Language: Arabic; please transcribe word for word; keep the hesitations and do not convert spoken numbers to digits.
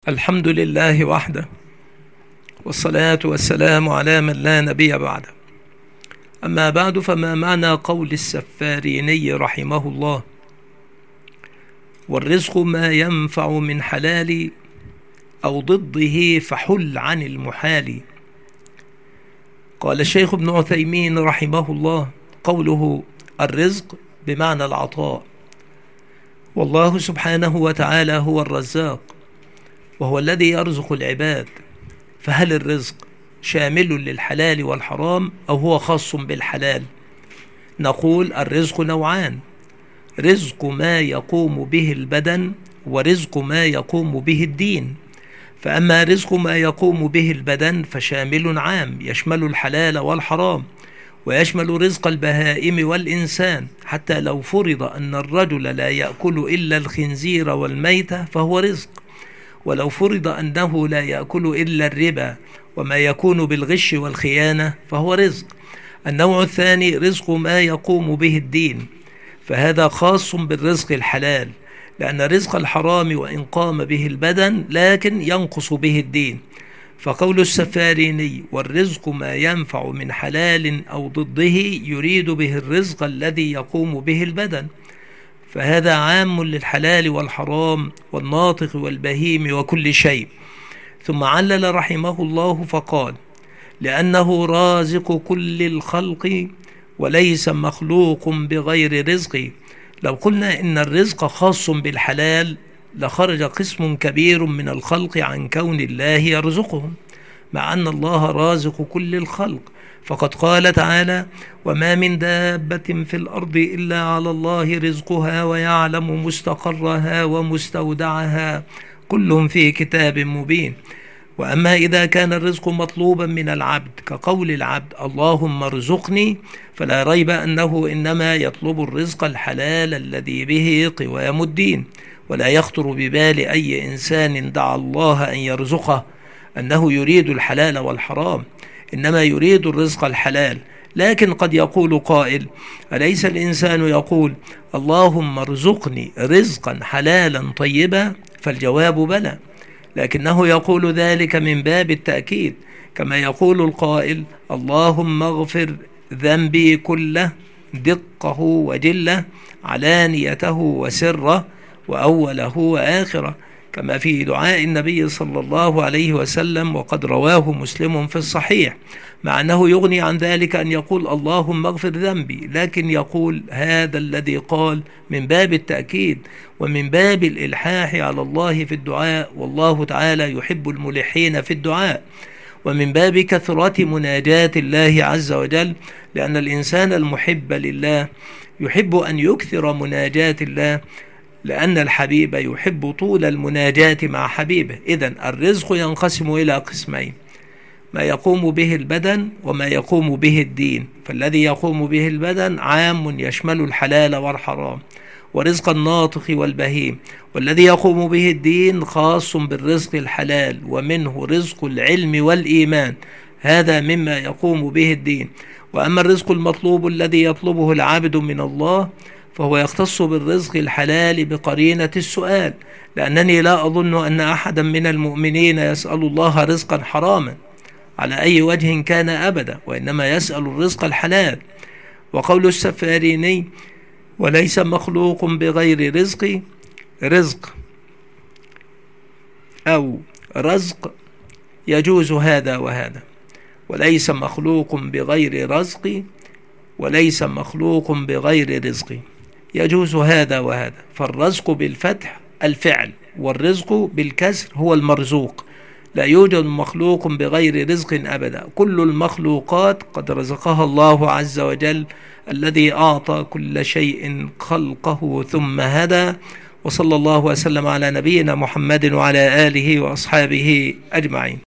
الحمد لله وحده، والصلاة والسلام على من لا نبي بعده. أما بعد، فما معنى قول السفاريني رحمه الله: والرزق ما ينفع من حلال أو ضده فحل عن المحال. قال الشيخ ابن عثيمين رحمه الله: قوله الرزق بمعنى العطاء، والله سبحانه وتعالى هو الرزاق، وهو الذي يرزق العباد. فهل الرزق شامل للحلال والحرام أو هو خاص بالحلال؟ نقول الرزق نوعان: رزق ما يقوم به البدن، ورزق ما يقوم به الدين. فأما رزق ما يقوم به البدن فشامل عام، يشمل الحلال والحرام، ويشمل رزق البهائم والإنسان، حتى لو فرض أن الرجل لا يأكل إلا الخنزير والميتة فهو رزق، ولو فرض أنه لا يأكل إلا الربا وما يكون بالغش والخيانة فهو رزق. النوع الثاني رزق ما يقوم به الدين، فهذا خاص بالرزق الحلال، لأن رزق الحرام وإن قام به البدن لكن ينقص به الدين. فقول السفاريني: والرزق ما ينفع من حلال أو ضده، يريد به الرزق الذي يقوم به البدن، فهذا عام للحلال والحرام والناطق والبهيم وكل شيء. ثم علل رحمه الله فقال: لأنه رازق كل الخلق وليس مخلوق بغير رزق. لو قلنا إن الرزق خاص بالحلال لخرج قسم كبير من الخلق عن كون الله يرزقهم، مع أن الله رازق كل الخلق، فقد قال تعالى: وما من دابة في الأرض إلا على الله رزقها ويعلم مستقرها ومستودعها كل في كتاب مبين. وأما إذا كان الرزق مطلوبا من العبد كقول العبد: اللهم ارزقني، فلا ريب أنه إنما يطلب الرزق الحلال الذي به قوام الدين، ولا يخطر ببال أي إنسان دعا الله أن يرزقه أنه يريد الحلال والحرام، إنما يريد الرزق الحلال. لكن قد يقول قائل: أليس الإنسان يقول اللهم ارزقني رزقا حلالا طيبا؟ فالجواب بلى، لكنه يقول ذلك من باب التأكيد، كما يقول القائل: اللهم اغفر ذنبي كله، دقه وجله، علانيته وسره، وأوله وآخره، كما في دعاء النبي صلى الله عليه وسلم، وقد رواه مسلم في الصحيح، مع أنه يغني عن ذلك أن يقول اللهم اغفر ذنبي، لكن يقول هذا الذي قال من باب التأكيد ومن باب الإلحاح على الله في الدعاء، والله تعالى يحب الملحين في الدعاء، ومن باب كثرة مناجاة الله عز وجل، لأن الإنسان المحب لله يحب أن يكثر مناجاة الله، لأن الحبيب يحب طول المناجاة مع حبيبه. إذن الرزق ينقسم إلى قسمين: ما يقوم به البدن وما يقوم به الدين. فالذي يقوم به البدن عام يشمل الحلال والحرام ورزق الناطق والبهيم، والذي يقوم به الدين خاص بالرزق الحلال، ومنه رزق العلم والإيمان، هذا مما يقوم به الدين. وأما الرزق المطلوب الذي يطلبه العبد من الله فهو يختص بالرزق الحلال بقرينة السؤال، لأنني لا أظن أن أحدا من المؤمنين يسأل الله رزقا حراما على أي وجه كان أبدا، وإنما يسأل الرزق الحلال. وقول السفاريني: وليس مخلوق بغير رزق، رزق أو رزق يجوز هذا وهذا، وليس مخلوق بغير رزق، وليس مخلوق بغير رزق، يجوز هذا وهذا. فالرزق بالفتح الفعل، والرزق بالكسر هو المرزوق. لا يوجد مخلوق بغير رزق أبدا، كل المخلوقات قد رزقها الله عز وجل، الذي أعطى كل شيء خلقه ثم هدى. وصلى الله وسلم على نبينا محمد وعلى آله وأصحابه أجمعين.